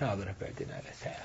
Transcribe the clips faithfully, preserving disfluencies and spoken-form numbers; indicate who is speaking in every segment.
Speaker 1: ناظر بعدين على ساعة.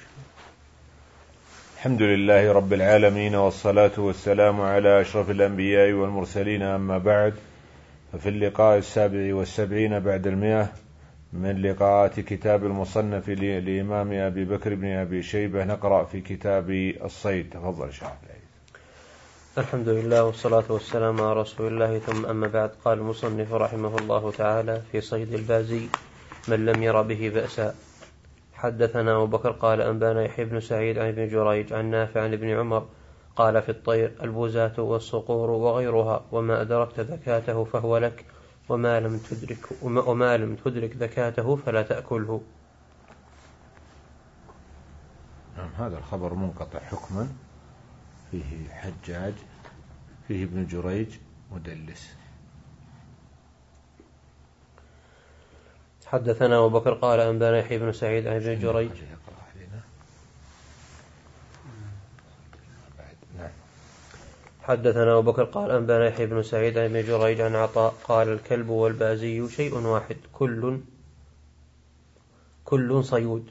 Speaker 1: الحمد لله رب العالمين، والصلاة والسلام على أشرف الأنبياء والمرسلين، أما بعد، ففي اللقاء السابع والسبعين بعد المئة من لقاءات كتاب المصنف لإمام أبي بكر بن أبي شيبة نقرأ في كتاب الصيد. تفضل شيخ.
Speaker 2: الحمد لله والصلاة والسلام على رسول الله، ثم أما بعد. قال المصنف رحمه الله تعالى في صيد البازي من لم ير به بأسا: حدثنا أبو بكر قال أنبانا يحيى بن سعيد عن ابن جريج عن نافع عن ابن عمر قال: في الطير البوزاة والصقور وغيرها، وما أدركت ذكاته فهو لك، وما لم تدرك, وما لم تدرك ذكاته فلا تأكله.
Speaker 1: نعم، هذا الخبر منقطع حكما، فيه حجاج، فيه ابن جريج مدلس.
Speaker 2: حدثنا أبو بكر قال أنبانا يحيى بن سعيد عن ابن جريج حدثنا أبو بكر قال أنبانا يحيى بن سعيد عن ابن جريج عن عطاء قال: الكلب والبازي شيء واحد، كل كل صيود.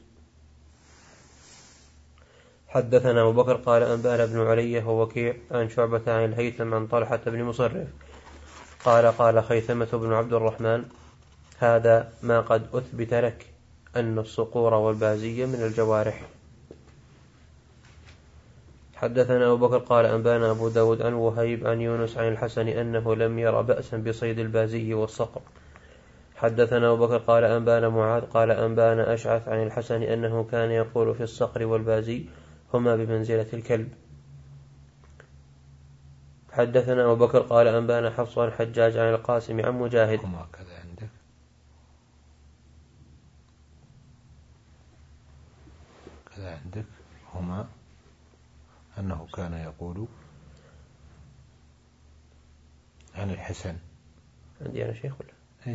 Speaker 2: حدثنا أبو بكر قال أنبانا ابن علي ووكيع عن شعبة عن الهيثم عن طلحة بن مصرف قال: قال خيثمة بن عبد الرحمن: هذا ما قد أثبت لك، أن الصقور والبازي من الجوارح. حدثنا أبو بكر قال أنبانا أبو داود عن وهيب عن يونس عن الحسن أنه لم ير بأسا بصيد البازي والصقر. حدثنا أبو بكر قال أنبانا معاذ قال أنبانا أشعث عن الحسن أنه كان يقول في الصقر والبازي: هما بمنزلة الكلب. حدثنا أبو بكر قال أنبانا حفص عن حجاج عن القاسم عن مجاهد.
Speaker 1: هما كذا عندك كذا عندك هما أنه كان يقول عن الحسن.
Speaker 2: عندي أنا شيخ ولا
Speaker 1: إيه؟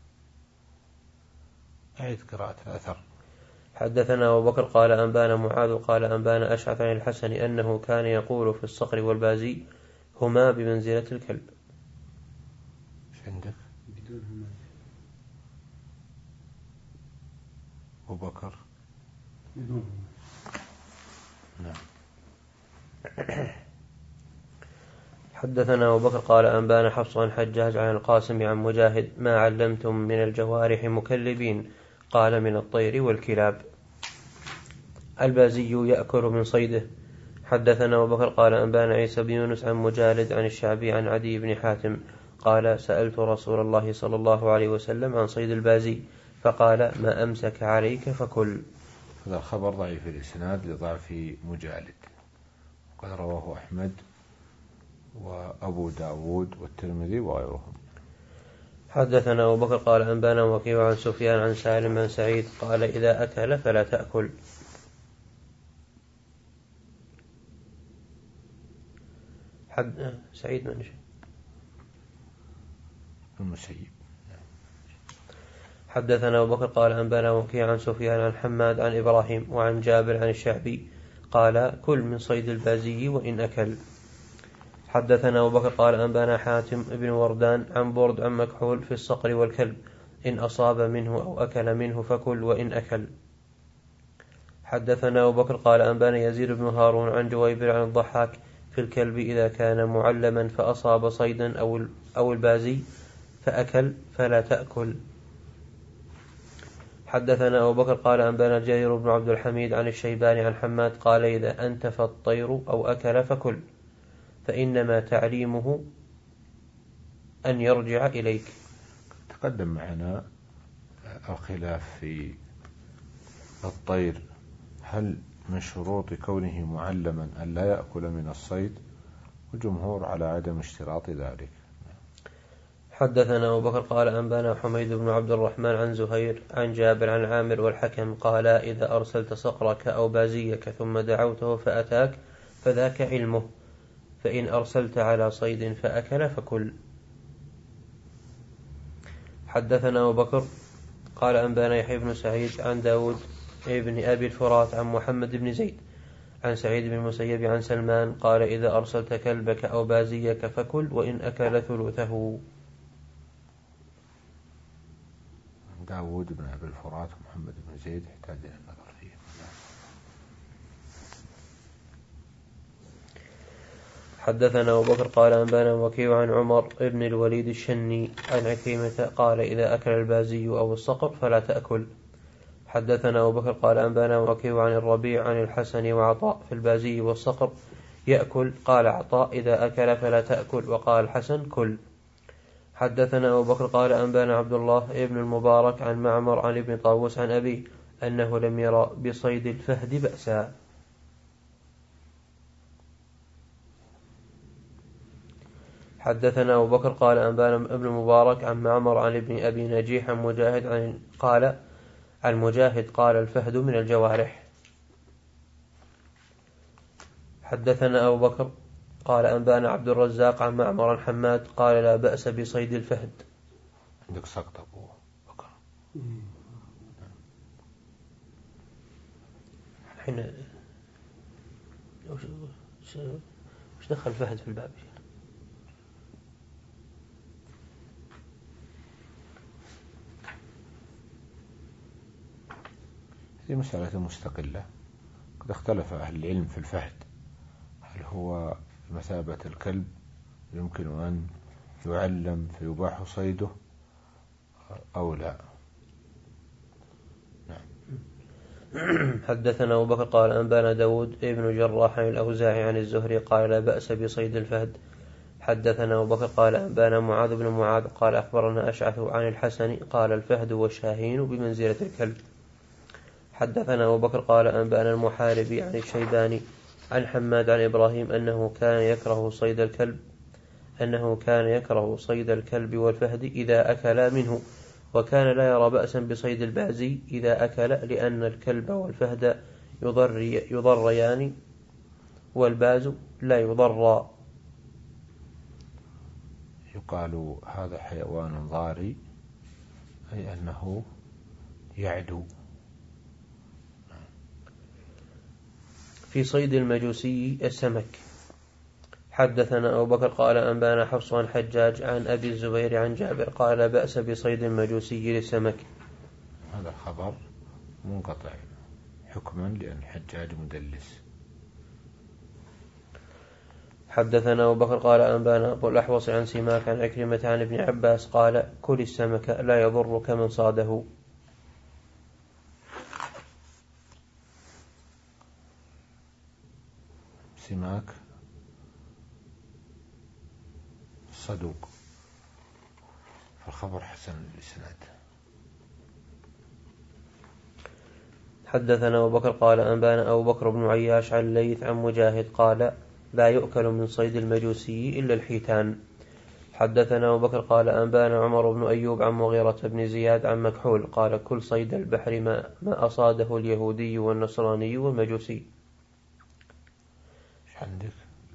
Speaker 1: أعيد قراءة الأثر.
Speaker 2: حدثنا أبو بكر قال أنبانا معاذ قال أنبانا أشعث عن الحسن أنه كان يقول في الصقر والبازي: هما بمنزلة الكلب.
Speaker 1: إيش عندك؟ بدون هما. أبو بكر بدون هما. نعم.
Speaker 2: حدثنا أبو بكر قال أنبانا حفص عن حجاج عن القاسم عن مجاهد: ما علمتم من الجوارح مكلبين؟ قال: من الطير والكلاب. البازي يأكل من صيده. حدثنا أبو بكر قال أنبانا عيسى بن يونس عن مجالد عن الشعبي عن عدي بن حاتم قال: سألت رسول الله صلى الله عليه وسلم عن صيد البازي فقال: ما أمسك عليك فكل.
Speaker 1: هذا الخبر ضعيف الإسناد لضعف مجالد، قد رواه أحمد وأبو داود والترمذي وغيرهم.
Speaker 2: حدثنا أبو بكر قال أنبانا وكيع عن سفيان عن سالم عن سعيد قال: إذا أكل فلا تأكل. حد سعيد من شيء
Speaker 1: المسيب.
Speaker 2: حدثنا أبو بكر قال أنبانا وكيع عن سفيان عن حماد عن إبراهيم وعن جابر عن الشعبي قال: كل من صيد البازي وإن أكل. حدثنا أبو بكر قال أنبانا حاتم بن وردان عن برد عن مكحول في الصقر والكلب: إن أصاب منه أو أكل منه فكل وإن أكل. حدثنا أبو بكر قال أنبانا يزيد بن هارون عن جويبر عن الضحاك في الكلب إذا كان معلما فأصاب صيدا أو البازي فأكل فلا تأكل. حدثنا أبو بكر قال أنبانا جرير بن عبد الحميد عن الشيباني عن حماد قال: إذا أنتف الطير أو أكل فكل، فإنما تعليمه أن يرجع إليك.
Speaker 1: تقدم معنا الخلاف في الطير، هل من شروط كونه معلما أن لا يأكل من الصيد؟ والجمهور على عدم اشتراط ذلك.
Speaker 2: حدثنا أبو بكر قال أنبانا حميد بن عبد الرحمن عن زهير عن جابر عن عامر والحكم قال: إذا أرسلت صقرك أو بازيك ثم دعوته فأتاك فذاك علمه، فإن أرسلت على صيد فأكل فكل. حدثنا أبو بكر قال أنبانا يحيى بن سعيد عن داود ابن أبي الفرات عن محمد بن زيد عن سعيد بن المسيب عن سلمان قال: إذا أرسلت كلبك أو بازيك فكل وإن أكل ثلثه.
Speaker 1: داود بن أبي الفرات ومحمد بن زيد يحتاج إلى النظر فيه.
Speaker 2: حدثنا أبو بكر قال أنبانا وكيع عن عمر ابن الوليد الشني عن عكرمة قال إذا أكل البازي أو الصقر فلا تأكل. حدثنا أبو بكر قال أنبانا وكيع عن الربيع عن الحسن وعطاء في البازي والصقر يأكل. قال عطاء إذا أكل فلا تأكل، وقال الحسن كل. حدثنا أبو بكر قال أنبانا عبد الله ابن المبارك عن معمر عن ابن طاووس عن أبيه أنه لم يرى بصيد الفهد بأسا. حدثنا أبو بكر قال أنبانا ابن المبارك عن معمر عن ابن أبي نجيح عن مجاهد عن قال عن مجاهد قال الفهد من الجوارح. حدثنا أبو بكر قال أنبانا عبد الرزاق عن معمر عن حماد قال لا بأس بصيد الفهد.
Speaker 1: عندك سقط أبو بكر
Speaker 2: الحين وش دخل الفهد في الباب؟
Speaker 1: هذه مسألة مستقلة، قد اختلف أهل العلم في الفهد، هل هو بمثابة الكلب يمكن أن يعلم فيباح صيده أو لا.
Speaker 2: نعم. حدثنا أبو بكر قال أنبانا داود ابن جراح عن الأوزاعي عن الزهري قال لا بأس بصيد الفهد. حدثنا أبو بكر قال أنبانا معاذ بن معاذ قال أخبرنا أشعث عن الحسن قال الفهد والشاهين بمنزلة الكلب. حدثنا أبو بكر قال أنبانا المحاربي عن الشيباني عن حماد عن إبراهيم أنه كان يكره صيد الكلب أنه كان يكره صيد الكلب والفهد إذا أكلا منه، وكان لا يرى بأسا بصيد البازي إذا أكل، لأن الكلب والفهد يضر يضريان والباز لا يضر.
Speaker 1: يقال هذا حيوان ضاري، أي أنه يعدو.
Speaker 2: في صيد المجوسي السمك. حدثنا أبو بكر قال أنبانا حفص عن حجاج عن أبي الزبير عن جابر قال لا بأس بصيد المجوسي للسمك.
Speaker 1: هذا الخبر منقطع حكما لأن حجاج مدلس.
Speaker 2: حدثنا أبو بكر قال أنبانا أبو الأحوص عن سماك عن عكرمة عن ابن عباس قال كل السمك لا يضرك من صاده.
Speaker 1: سماك صدوق، فالخبر حسن الإسناد.
Speaker 2: حدثنا أبو بكر قال أنبانا أبو بكر بن عياش عن الليث عن مجاهد قال لا يؤكل من صيد المجوسي إلا الحيتان. حدثنا أبو بكر قال أنبانا عمر بن أيوب عن مغيرة بن زياد عن مكحول قال كل صيد البحر ما, ما أصاده اليهودي والنصراني والمجوسي.
Speaker 1: ايش عندك؟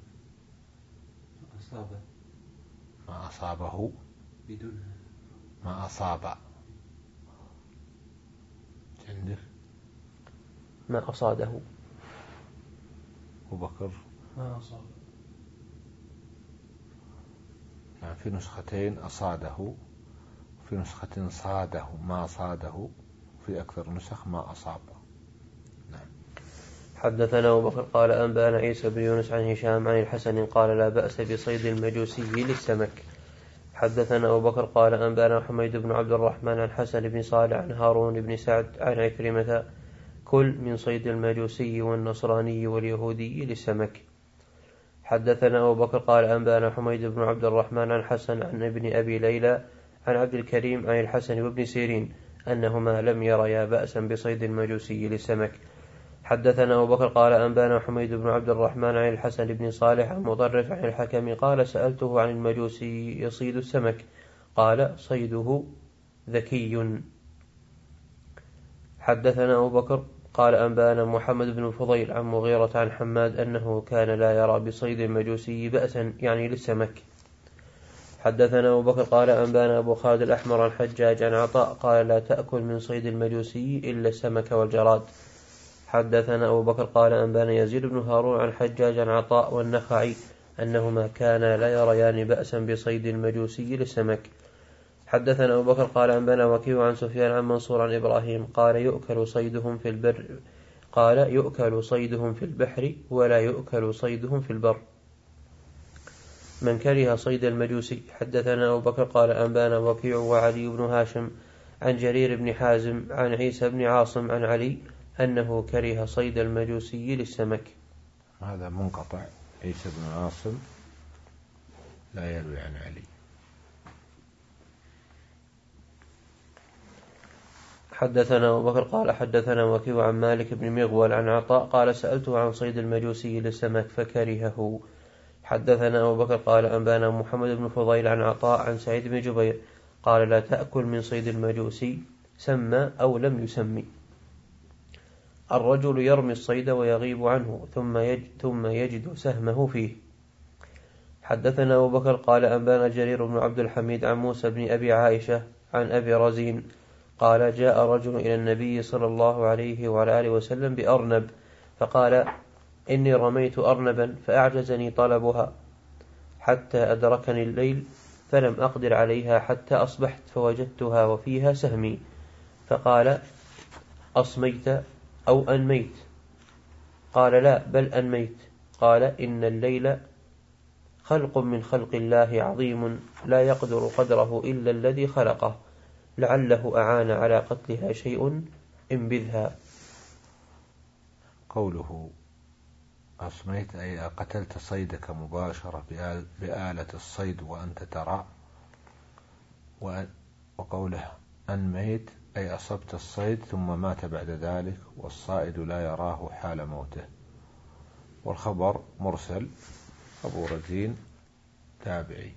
Speaker 3: أصابه
Speaker 1: ما أصابه
Speaker 3: بدون
Speaker 1: ما أصاب. عندك
Speaker 2: ما أصاده
Speaker 1: أبو بكر
Speaker 3: ما أصاب.
Speaker 1: يعني في نسختين أصاده، وفي نسخة صاده ما صاده، في أكثر نسخ ما أصاب. نعم.
Speaker 2: حدثنا أبو بكر قال أنبانا عيسى بن يونس عن هشام عن الحسن قال لا بأس بصيد المجوسي للسمك. حدثنا أبو بكر قال أنبانا حميد بن عبد الرحمن عن حسن بن صالح عن هارون بن سعد عن عكرمة كل من صيد المجوسي والنصراني واليهودي للسمك. حدثنا أبو بكر قال أنبانا حميد بن عبد الرحمن عن حسن عن ابن أبي ليلى عن عبد الكريم عن الحسن وابن سيرين أنهما لم يريا بأسا بصيد المجوسي للسمك. حدثنا أبو بكر قال أنبانا حميد بن عبد الرحمن عن الحسن بن صالح عن مضرف عن الحكم قال سألته عن المجوسي يصيد السمك قال صيده ذكي. حدثنا أبو بكر قال أنبانا محمد بن الفضيل عن مغيرة عن حماد أنه كان لا يرى بصيد المجوسي بأسا يعني للسمك. حدثنا أبو بكر قال أنبانا أبو خالد الأحمر عن حجاج عن عطاء قال لا تأكل من صيد المجوسي إلا السمك والجراد. حدثنا أبو بكر قال أنبانا يزيد بن هارون عن حجاج عن عطاء والنخعي أنهما كانا لا يريان بأسا بصيد المجوسي للسمك. حدثنا أبو بكر قال أنبانا وكيع عن سفيان عن منصور عن إبراهيم قال يؤكل صيدهم في البر قال يؤكل صيدهم في البحر ولا يؤكل صيدهم في البر. من كره صيد المجوسي. حدثنا أبو بكر قال أنبانا وكيع وعلي بن هاشم عن جرير بن حازم عن عيسى بن عاصم عن علي أنه كره صيد المجوسي للسمك.
Speaker 1: هذا منقطع. عيسى بن عاصم لا يروي عن علي.
Speaker 2: حدثنا أبو بكر قال حدثنا وكيع عن مالك بن مغول عن عطاء قال سألته عن صيد المجوسي للسمك فكرهه. حدثنا أبو بكر قال أنبانا محمد بن فضيل عن عطاء عن سعيد بن جبير قال لا تأكل من صيد المجوسي سمى أو لم يسمي. الرجل يرمي الصيد ويغيب عنه ثم يجد, ثم يجد سهمه فيه. حدثنا أبو بكر قال أنبانا جرير بن عبد الحميد عن موسى بن أبي عائشة عن أبي رزين قال جاء رجل إلى النبي صلى الله عليه وعلى آله وسلم بأرنب فقال إني رميت أرنبا فأعجزني طلبها حتى أدركني الليل فلم أقدر عليها حتى أصبحت فوجدتها وفيها سهمي. فقال أصميت أو أنميت؟ قال لا بل أنميت. قال إن الليل خلق من خلق الله عظيم لا يقدر قدره إلا الذي خلقه لعله أعان على قتلها شيء انبذها.
Speaker 1: قوله أصميت أي قتلت صيدك مباشرة بآلة الصيد وأنت ترى، وقوله أنميت أي أصبت الصيد ثم مات بعد ذلك والصائد لا يراه حال موته. والخبر مرسل. أبو رزين تابعي.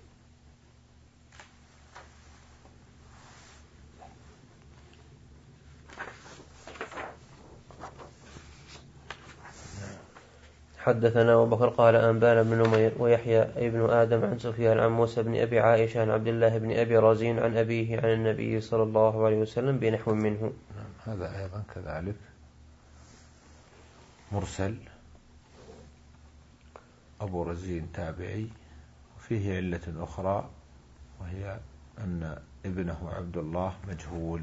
Speaker 2: حدثنا أبو بكر قال أنبانا بن نمير ويحيى ابن آدم عن سفيان عن موسى بن أبي عائشة عن عبد الله بن أبي رزين عن أبيه عن النبي صلى الله عليه وسلم بنحو منه.
Speaker 1: هذا أيضا كذلك مرسل. أبو رزين تابعي. وفيه علة أخرى وهي أن ابنه عبد الله مجهول.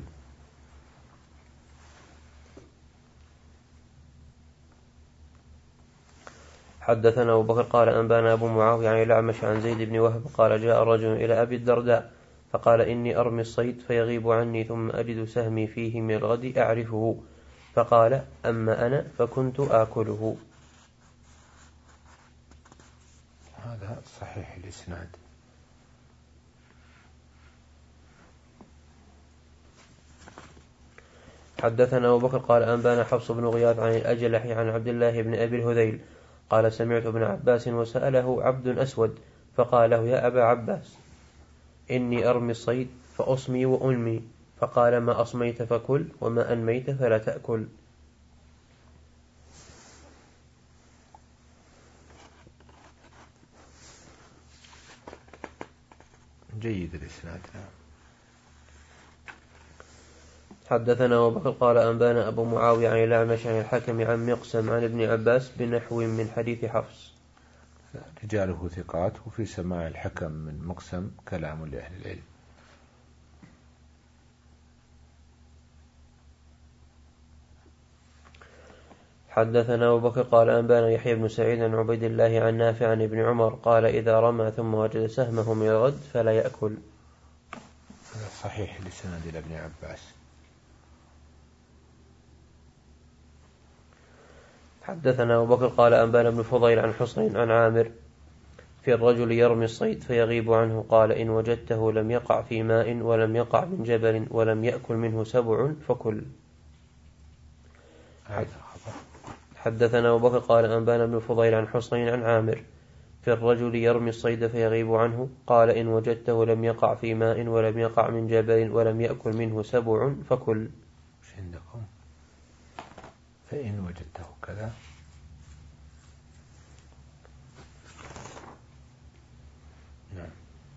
Speaker 2: حدثنا أبو بكر قال أنبانا أبو معاوية عن الأعمش عن زيد بن وهب قال جاء رجل إلى أبي الدرداء فقال إني أرمي الصيد فيغيب عني ثم أجد سهمي فيه من الغد أعرفه. فقال أما أنا فكنت آكله.
Speaker 1: هذا صحيح الإسناد.
Speaker 2: حدثنا أبو بكر قال أنبانا حفص بن غياث عن الأجلح عن عبد الله بن أبي الهذيل قال سمعت ابن عباس وسأله عبد أسود فقال له يا أبا عباس إني أرمي الصيد فأصمي وأنمي. فقال ما أصميت فكل وما أنميت فلا تأكل.
Speaker 1: جيد الإسناد.
Speaker 2: حدثنا أبو بكر قال أنبانا أبو معاوية عن الأعمش عن الحكم عن مقسم عن ابن عباس بنحو من حديث حفص.
Speaker 1: رجاله ثقات. وفي سماع الحكم من مقسم كلام لأهل العلم.
Speaker 2: حدثنا أبو بكر قال أنبانا يحيى بن سعيد عن عبيد الله عن نافع عن ابن عمر قال إذا رمى ثم وجد سهمه من الغد فلا يأكل.
Speaker 1: هذا صحيح لسند إلى ابن عباس.
Speaker 2: حدثنا أبو بكر قال أنبانا بن فضيل عن حسين عن عامر في الرجل يرمي الصيد فيغيب عنه قال إن وجدته لم يقع في ماء ولم يقع من جبل ولم يأكل منه سبع فكل. حدثنا أبو بكر قال أنبانا بن فضيل عن حسين عن عامر في الرجل يرمي الصيد فيغيب عنه قال إن وجدته لم يقع في ماء ولم يقع من جبل ولم يأكل منه سبع فكل.
Speaker 1: وش عندكم؟ فإن وجدته كذا. نعم.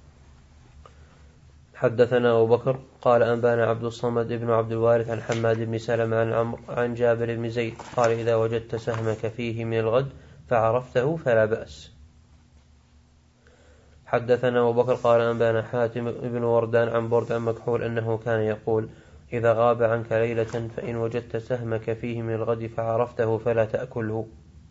Speaker 2: حدثنا أبو بكر قال أنبانا عبد الصمد بن عبد الوارث عن حماد بن سلمة عن عمرو عن جابر بن زيد قال إذا وجدت سهمك فيه من الغد فعرفته فلا بأس. حدثنا أبو بكر قال أنبانا حاتم بن وردان عن برد عن مكحول أنه كان يقول إذا غاب عنك ليلة فإن وجدت سهمك فيه من الغد فعرفته فلا تأكله.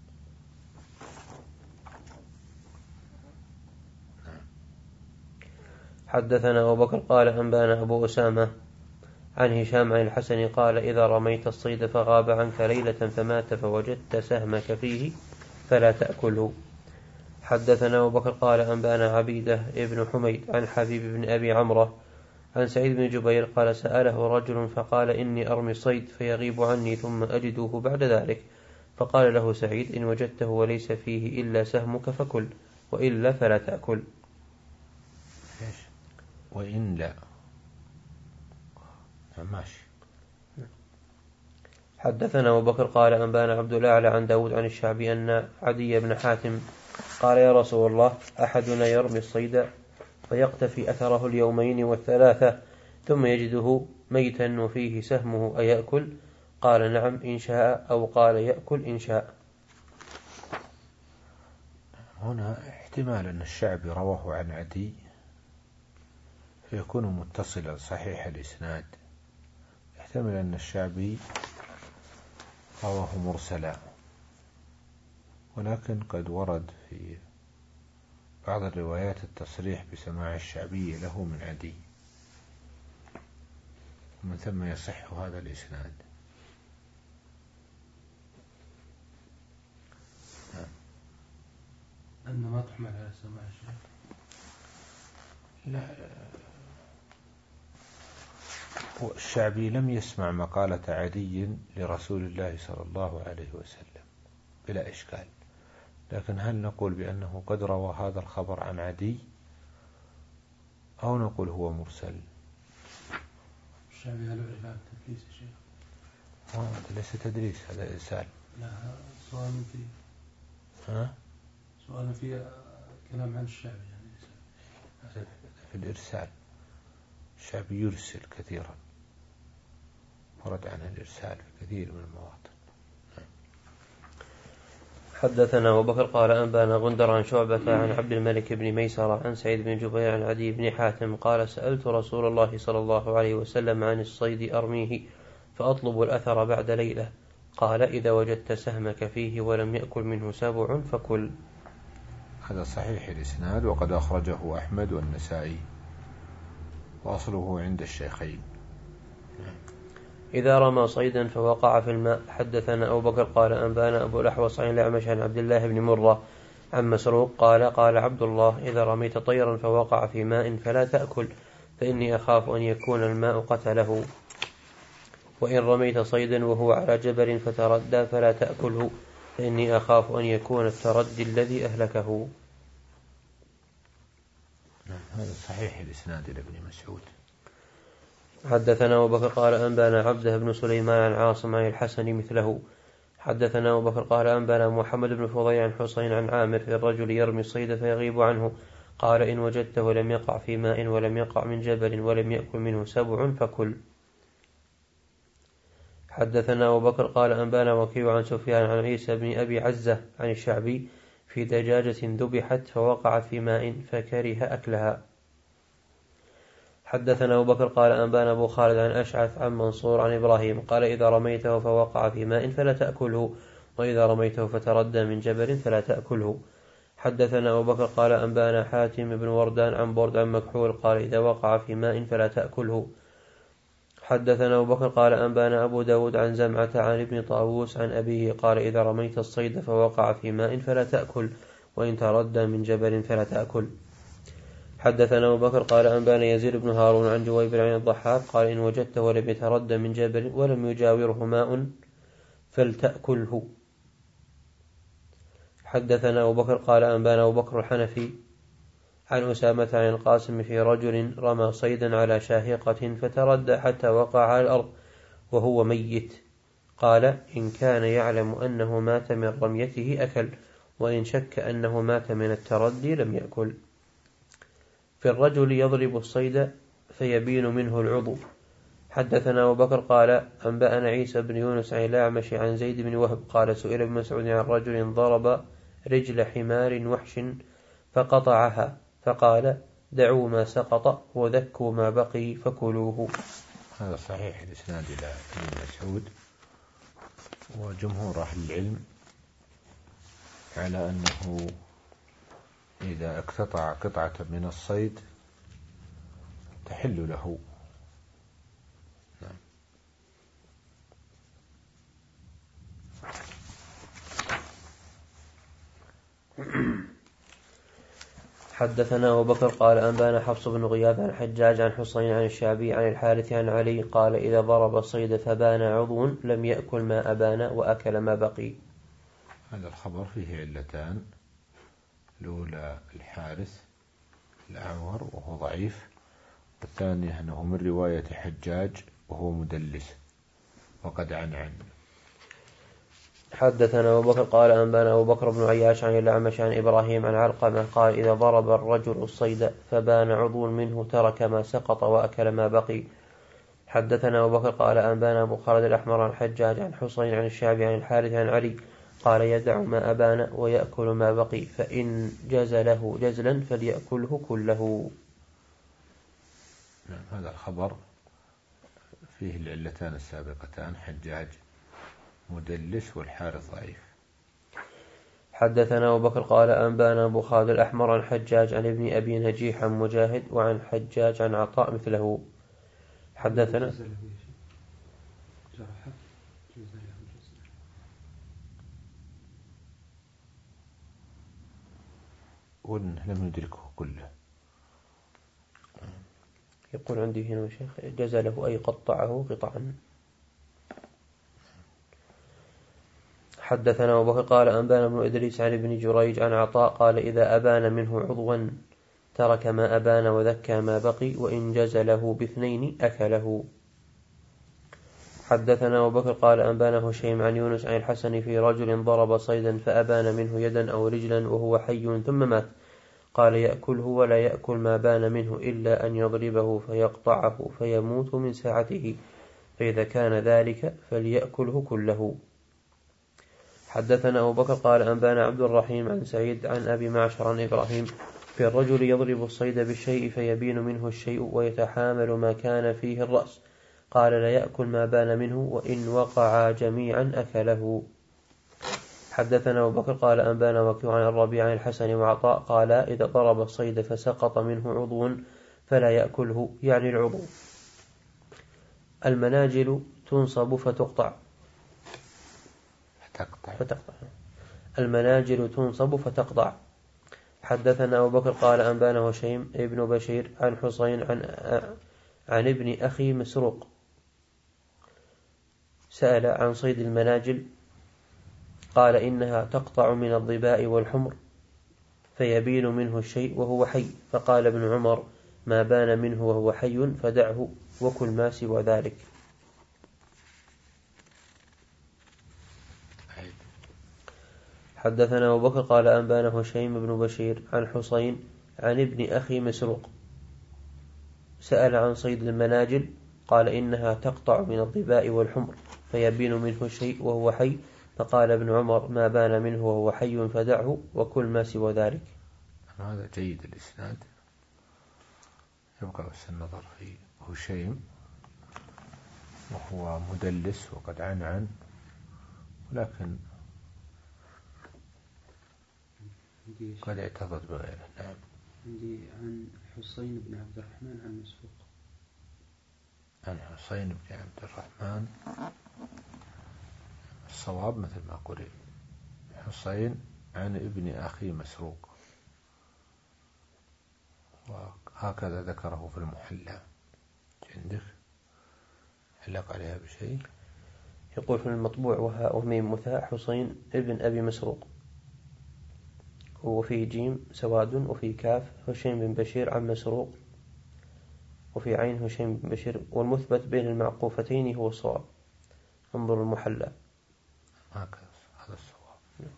Speaker 2: حدثنا أبو بكر قال أنبانا أبو أسامة عن هشام عن الحسن قال إذا رميت الصيد فغاب عنك ليلة فمات فوجدت سهمك فيه فلا تأكله. حدثنا أبو بكر قال أنبانا عبيدة ابن حميد عن حبيب بن أبي عمرة عن سعيد بن جبير قال سأله رجل فقال إني أرمي الصيد فيغيب عني ثم أجده بعد ذلك، فقال له سعيد إن وجدته وليس فيه إلا سهمك فكل، وإلا فلا تأكل.
Speaker 1: وإن لا ماشي.
Speaker 2: حدثنا أبو بكر قال أنبانا عبد الأعلى عن داود عن الشعبي أن عدي بن حاتم قال يا رسول الله أحدنا يرمي الصيد فيقتفي أثره اليومين والثلاثة ثم يجده ميتا وفيه سهمه أيأكل؟ قال نعم إن شاء، أو قال يأكل إن شاء.
Speaker 1: هنا احتمال أن الشعبي رواه عن عدي فيكون متصلا صحيح الإسناد، يحتمل أن الشعبي رواه مرسلا، ولكن قد ورد في بعض الروايات التصريح بسماع الشعبي له من عدي، ومن ثم يصح هذا الإسناد.
Speaker 3: أن ما تحمل على سماع الشعبي.
Speaker 1: لا، الشعبي لم يسمع مقالة عدي لرسول الله صلى الله عليه وسلم بلا إشكال، لكن هل نقول بأنه قد روى هذا الخبر عن عدي أو نقول هو مرسل؟
Speaker 3: الشعبي هل عرف تدليس يا شيخ؟
Speaker 1: هذا ليس تدليس، هذا إرسال.
Speaker 3: لا، سؤال في
Speaker 1: ها؟
Speaker 3: سؤال في كلام عن الشعبي يعني
Speaker 1: في الإرسال. الشعبي يرسل كثيرا، ورد عنه الإرسال في كثير من المواطن.
Speaker 2: حدثنا أبو بكر قال أنبانا غندر عن شعبة عن عبد الملك بن ميسرة عن سعيد بن جبير عن عدي بن حاتم قال سألت رسول الله صلى الله عليه وسلم عن الصيد أرميه فأطلب الأثر بعد ليلة، قال إذا وجدت سهمك فيه ولم يأكل منه سبع فكل.
Speaker 1: هذا صحيح الإسناد، وقد أخرجه أحمد والنسائي، وأصله عند الشيخين.
Speaker 2: إذا رمى صيدا فوقع في الماء. حدثنا أبو بكر قال أنبانا أبو الأحوص عن الأعمش عن عبد الله بن مرة عن مسروق قال قال عبد الله إذا رميت طيرا فوقع في ماء فلا تأكل، فإني أخاف أن يكون الماء قتله. وإن رميت صيدا وهو على جبل فتردى فلا تأكله، فإني أخاف أن يكون التردي الذي أهلكه.
Speaker 1: هذا صحيح الإسناد لابن مسعود.
Speaker 2: حدثنا أبو بكر قال أنبانا عبده بن سليمان عن عاصم عن الحسن مثله. حدثنا أبو بكر قال أنبانا محمد بن فضيل عن حسين عن عامر في الرجل يرمي الصيد فيغيب عنه، قال إن وجدته لم يقع في ماء ولم يقع من جبل ولم يأكل منه سبع فكل. حدثنا أبو بكر قال أنبانا وكيع عن سفيان عن عيسى بن أبي عزة عن الشعبي في دجاجة ذبحت فوقعت في ماء فكره أكلها. حدثنا أبو بكر قال أنبانا أبو خالد عن أشعث عن منصور عن إبراهيم قال إذا رميته فوقع في ماء فلا تأكله، وإذا رميته فتردى من جبل فلا تأكله. حدثنا أبو بكر قال أنبانا حاتم بن وردان عن برد عن مكحول قال إذا وقع في ماء فلا تأكله. حدثنا أبو بكر قال أنبانا أبو داود عن زمعة عن ابن طاووس عن أبيه قال إذا رميت الصيد فوقع في ماء فلا تأكل، وإن تردى من جبل فلا تأكل. حدثنا أبو بكر قال أنبانا يزيد بن هارون عن جويبر عن الضحاك قال إن وجدته ولم يتردى من جبل ولم يجاوره ماء فلتأكله. حدثنا أبو بكر قال أنبانا أبو بكر الحنفي عن أسامة عن القاسم في رجل رمى صيدا على شاهقة فتردى حتى وقع على الأرض وهو ميت، قال إن كان يعلم أنه مات من رميته أكل، وإن شك أنه مات من التردي لم يأكل. في الرجل يضرب الصيد فيبين منه العضو. حدثنا أبو بكر قال أنبأنا عيسى بن يونس عن الأعمش عن زيد بن وهب قال سئل ابن مسعود عن رجل ضرب رجل حمار وحش فقطعها فقال دعوا ما سقط وذكوا ما بقي فكلوه.
Speaker 1: هذا صحيح الإسناد إلى ابن مسعود. وجمهور أهل العلم على أنه إذا اقتطع قطعة من الصيد تحل له. نعم.
Speaker 2: حدثنا أبو بكر قال أنبانا حفص بن غياث عن حجاج عن حصين عن الشعبي عن الحارث عن علي قال إذا ضرب الصيد فبان عضو لم يأكل ما أبان وأكل ما بقي.
Speaker 1: هذا الخبر فيه علتان: الأولى الحارث الأعور وهو ضعيف، والثانية أنه من رواية حجاج وهو مدلس وقد عنعن.
Speaker 2: حدثنا أبو بكر قال أنبانا أبو بكر بن عياش عن الأعمش عن إبراهيم عن علقمة قال إذا ضرب الرجل الصيد فبان عضو منه ترك ما سقط وأكل ما بقي. حدثنا أبو بكر قال أنبانا أبو خالد الأحمر عن حجاج عن حصين عن الشعبي عن الحارث عن علي قال يدع ما أبان ويأكل ما بقي، فإن جزله جزلا فليأكله كله.
Speaker 1: نعم. هذا الخبر فيه العلتان السابقتان: حجاج مدلس والحارث ضعيف.
Speaker 2: حدثنا أبو بكر قال أنبانا أبو خالد الأحمر عن حجاج عن ابن أبي نجيح عن مجاهد وعن حجاج عن عطاء مثله. حدثنا
Speaker 1: وإن لم يدركه كله.
Speaker 2: يقول عندي هنا شيخ جزله أي قطعه قطعا. حدثنا أبو بكر قال أنبانا ابن إدريس عن ابن جريج عن عطاء قال إذا أبان منه عضوا ترك ما أبان وذكى ما بقي، وإن جزله باثنين أكله. حدثنا أبو بكر قال أنبانا هشيم عن يونس عن الحسن في رجل ضرب صيدا فأبان منه يدا أو رجلا وهو حي ثم مات، قال يأكله ولا يأكل ما بان منه إلا أن يضربه فيقطعه فيموت من ساعته، فإذا كان ذلك فليأكله كله. حدثنا أبو بكر قال أنبانا عبد الرحيم عن سعيد عن أبي معشر عن إبراهيم في الرجل يضرب الصيد بالشيء فيبين منه الشيء ويتحامل ما كان فيه الرأس، قال لا يأكل ما بان منه وإن وقع جميعا أكله. حدثنا أبو بكر قال أنبانا وكيع عن الربيع عن الحسن وعطاء قال إذا ضرب الصيد فسقط منه عضو فلا يأكله، يعني العضو. المناجل تنصب فتقطع
Speaker 1: فتقطع,
Speaker 2: فتقطع. المناجل تنصب فتقطع. حدثنا أبو بكر قال أنبانا هشيم ابن بشير عن حصين عن, عن ابن أخي مسروق سأل عن صيد المناجل قال إنها تقطع من الظباء والحمر فيبين منه الشيء وهو حي، فقال ابن عمر ما بان منه وهو حي فدعه وكل ما سوى ذلك. حدثنا أبو بكر قال أنبانا هشيم بن بشير عن حصين عن ابن أخي مسروق سأل عن صيد المناجل قال إنها تقطع من الظباء والحمر فيبين منه الشيء وهو حي، فقال ابن عمر ما بان منه وهو حي فدعه وكل ما سوى ذلك.
Speaker 1: هذا جيد الإسناد. يبقى بس النظر في هشيم وهو مدلس وقد عنعن، ولكن قد اعتقد بغيره. نعم.
Speaker 4: عندي عن حسين بن عبد الرحمن عن مسروق.
Speaker 1: عن حسين بن عبد الرحمن الصواب مثل ما قرئ حسين عن ابن أخي مسروق، وهكذا ذكره في المحلى. عندك علق عليها بشيء؟
Speaker 2: يقول في المطبوع وهاء وميم مثاء حسين ابن أبي مسروق، وفي جيم سواد وفي كاف هشيم بن بشير عن مسروق، وفي عين هشيم بن بشير، والمثبت بين المعقوفتين هو الصواب. انظر المحلى.
Speaker 1: هكذا هذا الصواب.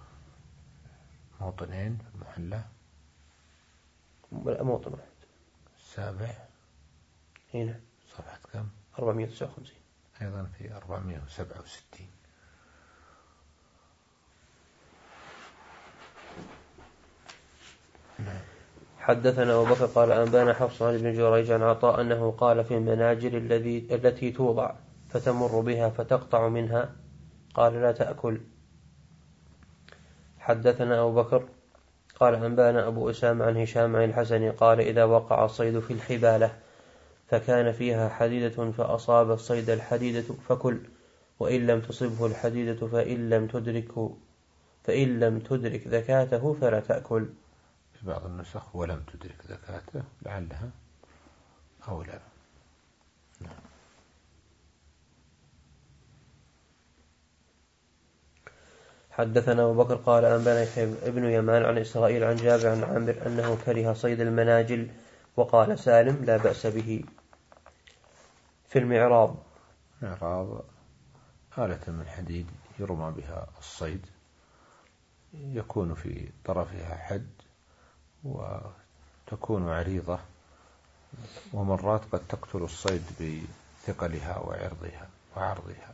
Speaker 1: موطنين في المحلى؟
Speaker 2: لا، موطن واحد.
Speaker 1: السابع
Speaker 2: هنا
Speaker 1: صفحة كم؟
Speaker 2: أربعمائة وتسعة وخمسين.
Speaker 1: أيضا في أربعمائة وسبعة وستين.
Speaker 2: حدثنا أبو بكر قال أنبانا حفص عن ابن جريج عن عطاء أنه قال في المناجل الذي التي توضع فتمر بها فتقطع منها قال لا تأكل. حدثنا أبو بكر قال أنبانا أبو أسامة عن هشام عن الحسن قال إذا وقع الصيد في الحبالة فكان فيها حديدة فأصاب الصيد الحديدة فكل، وإن لم تصبه الحديدة فإن لم تدركه فإن لم تدرك ذكاته فلا تأكل.
Speaker 1: في بعض النسخ ولم تدرك ذكاته لعلها أولى. نعم.
Speaker 2: حدثنا أبو بكر قال أنبانا ابن يمان عن إسرائيل عن جابر عن عامر أنه كره صيد المناجل، وقال سالم لا بأس به. في المعراض.
Speaker 1: المعراض آلة من حديد يرمى بها الصيد، يكون في طرفها حد وتكون عريضة، ومرات قد تقتل الصيد بثقلها وعرضها وعرضها.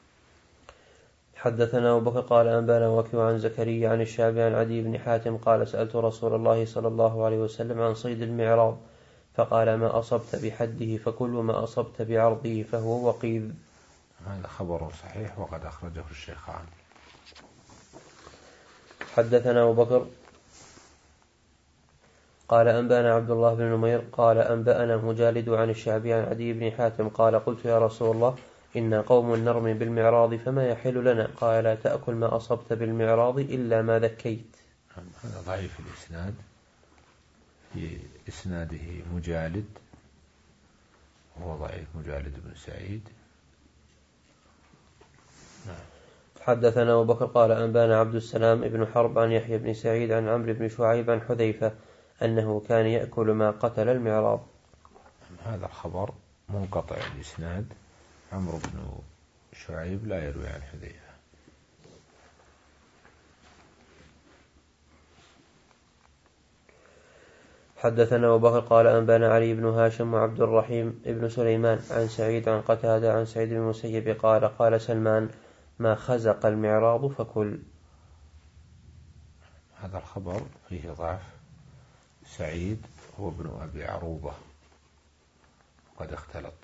Speaker 2: حدثنا أبو بكر قال أنبانا وكيع عن زكريا عن الشعبي عن عدي بن حاتم قال سألت رسول الله صلى الله عليه وسلم عن صيد المعراض فقال ما أصبت بحده فكل وما أصبت بعرضه فهو وقيذ.
Speaker 1: هذا خبر صحيح وقد أخرجه الشيخان.
Speaker 2: حدثنا أبو بكر قال أنبانا عبد الله بن نمير قال أنبأنا مجالد عن الشعبي عن عدي بن حاتم قال قلت يا رسول الله إن قوم نرمي بالمعراض فما يحل لنا؟ قال لا تأكل ما أصبت بالمعراض إلا ما ذكيت.
Speaker 1: هذا ضعيف الإسناد، في إسناده مجالد وهو ضعيف، مجالد بن سعيد.
Speaker 2: حدثنا أبو بكر قال أنبانا عبد السلام بن حرب عن يحيى بن سعيد عن عمرو بن شعيب عن حذيفة أنه كان يأكل ما قتل المعراض.
Speaker 1: هذا الخبر منقطع الإسناد، عمرو بن شعيب لا يروي عن حذيفة.
Speaker 2: حدثنا أبو بكر قال أنبانا علي بن هاشم وعبد الرحيم بن سليمان عن سعيد عن قتادة عن سعيد بن المسيب قال قال سلمان ما خزق المعراض فكل.
Speaker 1: هذا الخبر فيه ضعف، سعيد هو ابن أبي عروبة قد اختلط.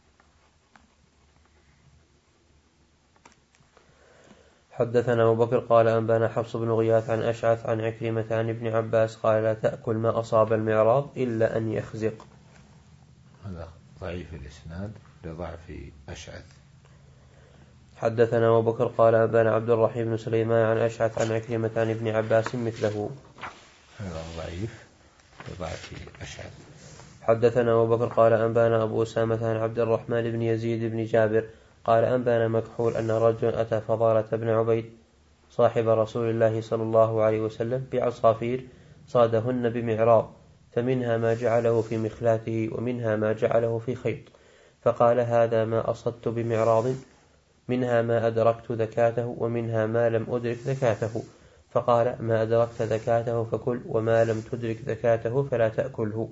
Speaker 2: حدثنا أبو بكر قال أنبانا حفص بن غياث عن أشعث عن عكرمة عن ابن عباس قال لا تأكل ما أصاب المعراض إلا أن يخزق.
Speaker 1: هذا ضعيف الإسناد لضعف أشعث.
Speaker 2: حدثنا أبو بكر قال أنبانا عبد الرحيم بن سليمان عن أشعث عن عكرمة عن ابن عباس مثله.
Speaker 1: هذا ضعيف لضعف أشعث.
Speaker 2: حدثنا أبو بكر قال أنبانا أبو أسامة عن عبد الرحمن بن يزيد بن جابر قال أنبانا مكحول أن رجلا أتى فضالة بن عبيد صاحب رسول الله صلى الله عليه وسلم بعصافير صادهن بمعراض، فمنها ما جعله في مخلاته ومنها ما جعله في خيط، فقال هذا ما أصدت بمعراض، منها ما أدركت ذكاته ومنها ما لم أدرك ذكاته، فقال ما أدركت ذكاته فكل وما لم تدرك ذكاته فلا تأكله.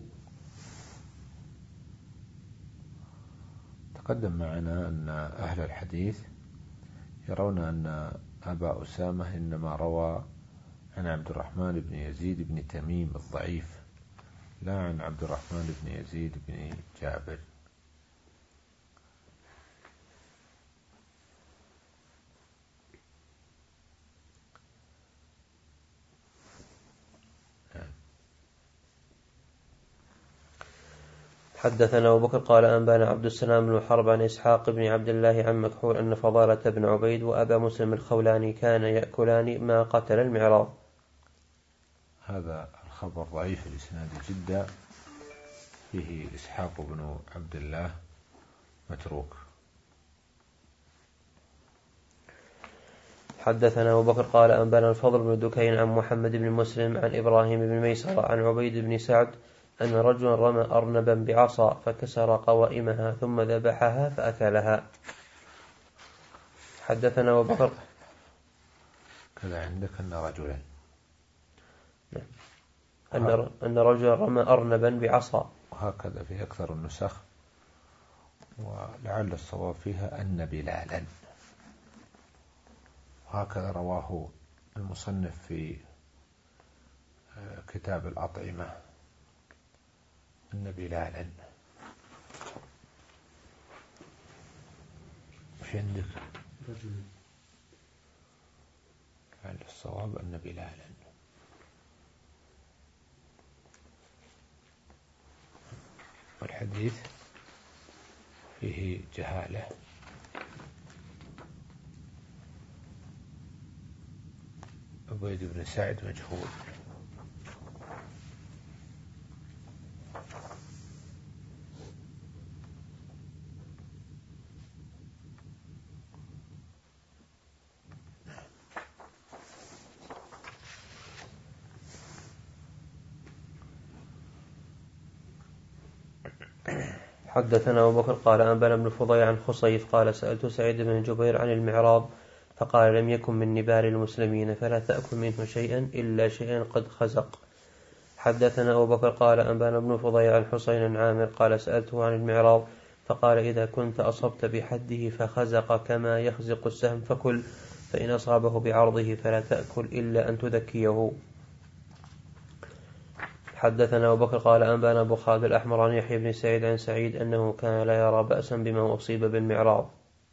Speaker 1: تقدم معنا أن أهل الحديث يرون أن أبا أسامة إنما روى عن عبد الرحمن بن يزيد بن تميم الضعيف، لا عن عبد الرحمن بن يزيد بن جابر.
Speaker 2: حدثنا أبو بكر قال أنبانا عبد السلام بن حرب عن إسحاق بن عبد الله عن مكحول أن فضالة بن عبيد وأبا مسلم الخولاني كان يأكلان ما قتل المعراض.
Speaker 1: هذا الخبر ضعيف الإسناد جدا، فيه إسحاق بن عبد الله متروك.
Speaker 2: حدثنا أبو بكر قال أنبانا الفضل بن دكين عن محمد بن مسلم عن إبراهيم بن ميسرة عن عبيد بن سعد أن رجلا رمى أرنبا بعصا فكسر قوائمها ثم ذبحها فأكلها. حدثنا أبو بكر
Speaker 1: كذا عندك أن رجلا
Speaker 2: أن أن رجلا رمى أرنبا بعصا،
Speaker 1: وهكذا في أكثر النسخ، ولعل الصواب فيها أن بلالا، وهكذا رواه المصنف في كتاب الأطعمة النبي لا يعلن. وش عندك؟
Speaker 4: رجل.
Speaker 1: على الصواب النبي لا يعلن. والحديث فيه جهالة. عبيد بن سعد مجهول.
Speaker 2: حدثنا أبو بكر قال أنبأنا ابن فضيل عن خصيف قال سألت سعيد بن جبير عن المعراض فقال لم يكن من نبال المسلمين فلا تأكل منه شيئا إلا شيئا قد خزق. حدثنا أبو بكر قال أنبأنا ابن فضيل عن حسين عامر قال سألته عن المعراض فقال إذا كنت أصبت بحده فخزق كما يخزق السهم فكل، فإن أصابه بعرضه فلا تأكل إلا أن تذكيه. حدثنا أبو بكر قال أنبأنا أبو خالد الأحمر عن يحيى بن سعيد عن سعيد أنه كان لا يرى بأسا بما أصيب بالمعراض.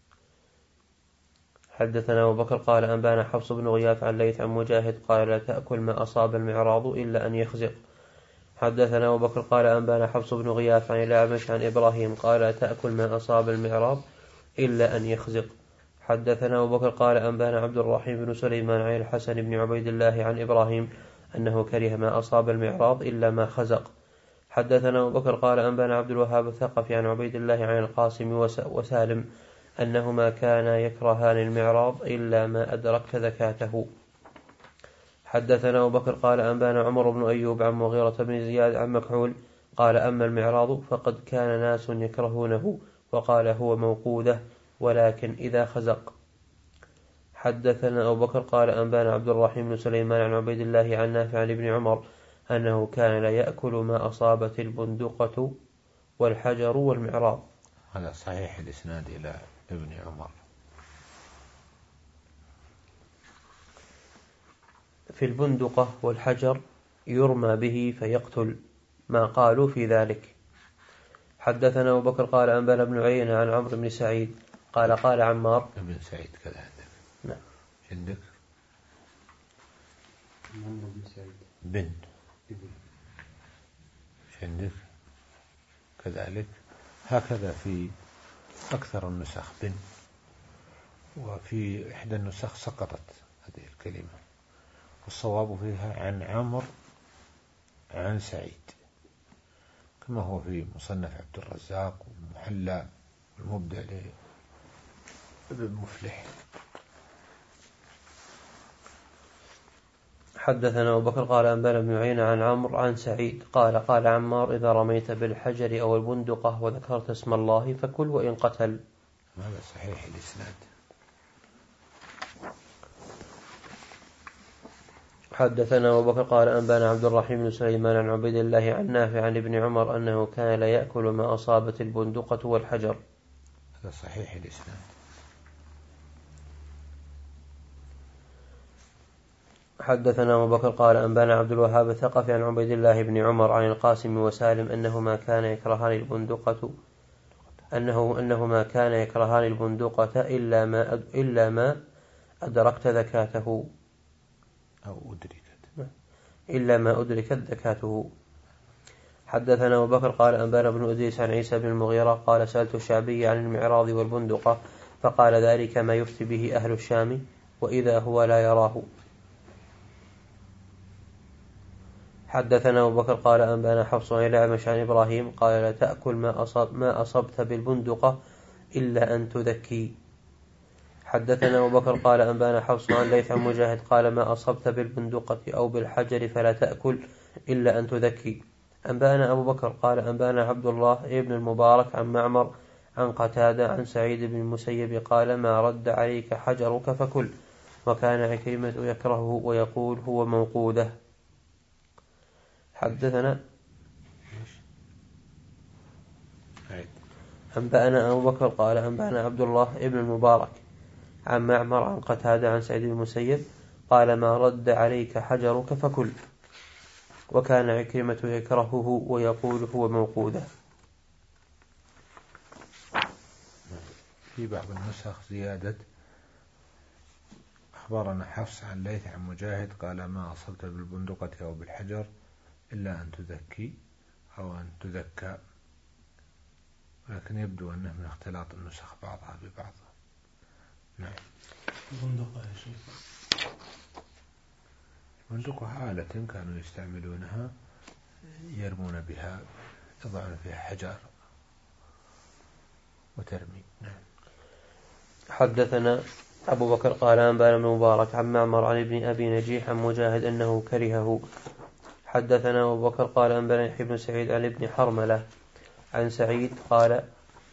Speaker 2: حدثنا أبو بكر قال أنبأنا حفص بن غياث عن ليث عن مجاهد قال لا تأكل ما أصاب المعراض إلا أن يخزق. حدثنا أبو بكر قال أنبأنا حفص بن غياث عن الأعمش عن إبراهيم قال لا تأكل ما أصاب المعراض إلا أن يخزق. حدثنا أبو بكر قال أنبأنا عبد الرحيم بن سليمان عن الحسن بن عبيد الله عن إبراهيم أنه كره ما أصاب المعراض إلا ما خزق. حدثنا أبو بكر قال أنبأنا عبد الوهاب الثقفي عن عبيد الله عن القاسم وسالم أنهما كانا يكرهان المعراض إلا ما أدركت زكاته. حدثنا أبو بكر قال أنبأنا عمر بن أيوب عن مغيرة بن زياد عن مكحول قال أما المعراض فقد كان ناس يكرهونه وقال هو موقوده ولكن إذا خزق. حدثنا أبو بكر قال أنبأنا عبد الرحيم بن سليمان عن عبيد الله عن نافع عن ابن عمر أنه كان لا يأكل ما أصابت البندقة والحجر والمعراض.
Speaker 1: هذا صحيح الإسناد إلى ابن عمر.
Speaker 2: في البندقة والحجر يرمى به فيقتل ما قالوا في ذلك. حدثنا أبو بكر قال أنبأنا ابن عيينة عن عمرو بن سعيد قال قال عمار
Speaker 1: ابن سعيد كذا عندك؟
Speaker 2: نعم
Speaker 1: عندك
Speaker 4: عمرو بن سعيد
Speaker 1: بن عندك كذلك. هكذا في أكثر النسخ بن، وفي إحدى النسخ سقطت هذه الكلمة، والصواب فيها عن عمرو عن سعيد كما هو في مصنف عبد الرزاق والمحلى والمبدع لابن مفلح.
Speaker 2: حدثنا أبو بكر قال أنبأنا ابن عيينة عن عمرو عن سعيد قال قال عمار إذا رميت بالحجر أو البندقة وذكرت اسم الله فكل وإن قتل.
Speaker 1: هذا صحيح الإسناد.
Speaker 2: حدثنا أبو بكر قال أنبأنا عبد الرحيم بن سليمان عن عبيد الله عن نافع عن ابن عمر أنه كان لا يأكل ما أصابت البندقة والحجر.
Speaker 1: هذا صحيح الإسناد.
Speaker 2: حدثنا أبو بكر قال أنبأنا عبد الوهاب الثقفي عن عبيد الله بن عمر عن القاسم وسالم أنهما كان يكرهان البندقة أنه أنهما كان يكرهان البندقة إلا ما إلا ما أدركت زكاته
Speaker 1: أو أدركت
Speaker 2: إلا ما أدركت زكاته. حدثنا أبو بكر قال أنبأنا ابن أدريس عن عيسى بن المغيرة قال سألت الشعبي عن المعراض والبندقة فقال ذلك ما يفتي به أهل الشام وإذا هو لا يراه. حدثنا أبو بكر قال أنبأنا حفص عن الأعمش عن إبراهيم قال لا تأكل ما أصاب ما أصبت بالبندقة إلا أن تذكي. حدثنا أبو بكر قال أنبأنا حفص عن ليث عن مجاهد قال ما أصبت بالبندقة أو بالحجر فلا تأكل إلا أن تذكي. أنبأنا أبو بكر قال أنبأنا عبد الله ابن المبارك عن معمر عن قتادة عن سعيد بن المسيب قال ما رد عليك حجرك فكل، وكان عكرمة يكرهه ويقول هو موقوده. حدثنا أنبأنا أبو بكر قال أنبأنا عبد الله ابن المبارك عن معمر عن قتادة عن سعيد بن المسيب قال ما رد عليك حجرك فكل، وكان عكرمة يكرهه ويقول هو موقوذة.
Speaker 1: في بعض النسخ زيادة: أخبرنا حفص عن ليث عن مجاهد قال: ما أصبت بالبندقة أو بالحجر إلا أن تذكي أو أن تذكى، لكن يبدو أنه من اختلاط النسخ بعضها ببعض. نعم.
Speaker 3: البندقة يا شيخ،
Speaker 1: البندقة آلة كانوا يستعملونها يرمون بها، يضعون فيها حجر وترمي. نعم.
Speaker 2: حدثنا أبو بكر قال أنبأنا بن مبارك عن معمر عن ابن أبي نجيح عن مجاهد أنه كرهه. حدثنا أبو بكر قال أنبأنا يحيى بن سعيد عن ابن حرملة عن سعيد قال: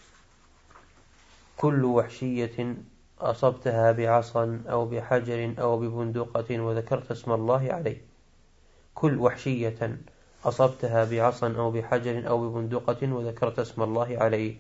Speaker 2: كل وحشية أصبتها بعصا أو بحجر أو ببندقة وذكرت اسم الله عليه. كل وحشية أصبتها بعصا أو بحجر أو ببندقة وذكرت اسم الله عليه.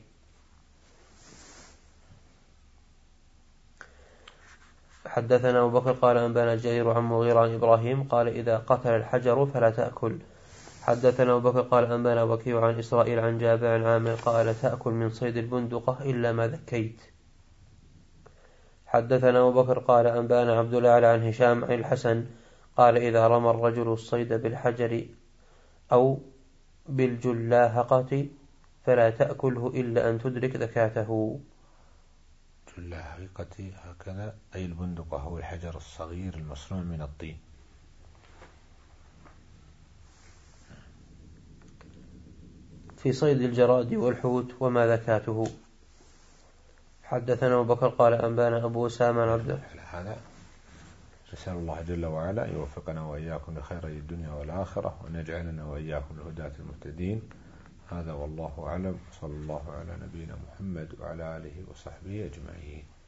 Speaker 2: حدثنا أبو بكر قال أنبأنا جرير عن مغيرة عن إبراهيم قال: إذا قتل الحجر فلا تأكل. حدثنا أبو بكر قال أنبأنا وكيع عن إسرائيل عن جابر عن عامر قال: تأكل من صيد البندقة إلا ما ذكيت. حدثنا أبو بكر قال أنبأنا عبد الله عن هشام عن الحسن قال: إذا رمى الرجل الصيد بالحجر أو بالجلاهقة فلا تأكله إلا أن تدرك ذكاته.
Speaker 1: جلاهقة هكذا، أي البندقة هو الحجر الصغير المصنوع من الطين.
Speaker 2: في صيد الجراد والحوت وما ذكاته. حدثنا أبو بكر قال أنبأنا أبو أسامة عن عبد
Speaker 1: هذا. نسأل الله جل وعلا يوفقنا وإياكم لخير الدنيا والآخرة، وأن يجعلنا وإياكم الهداة المهتدين. هذا والله أعلم، صلى الله على نبينا محمد وعلى آله وصحبه أجمعين.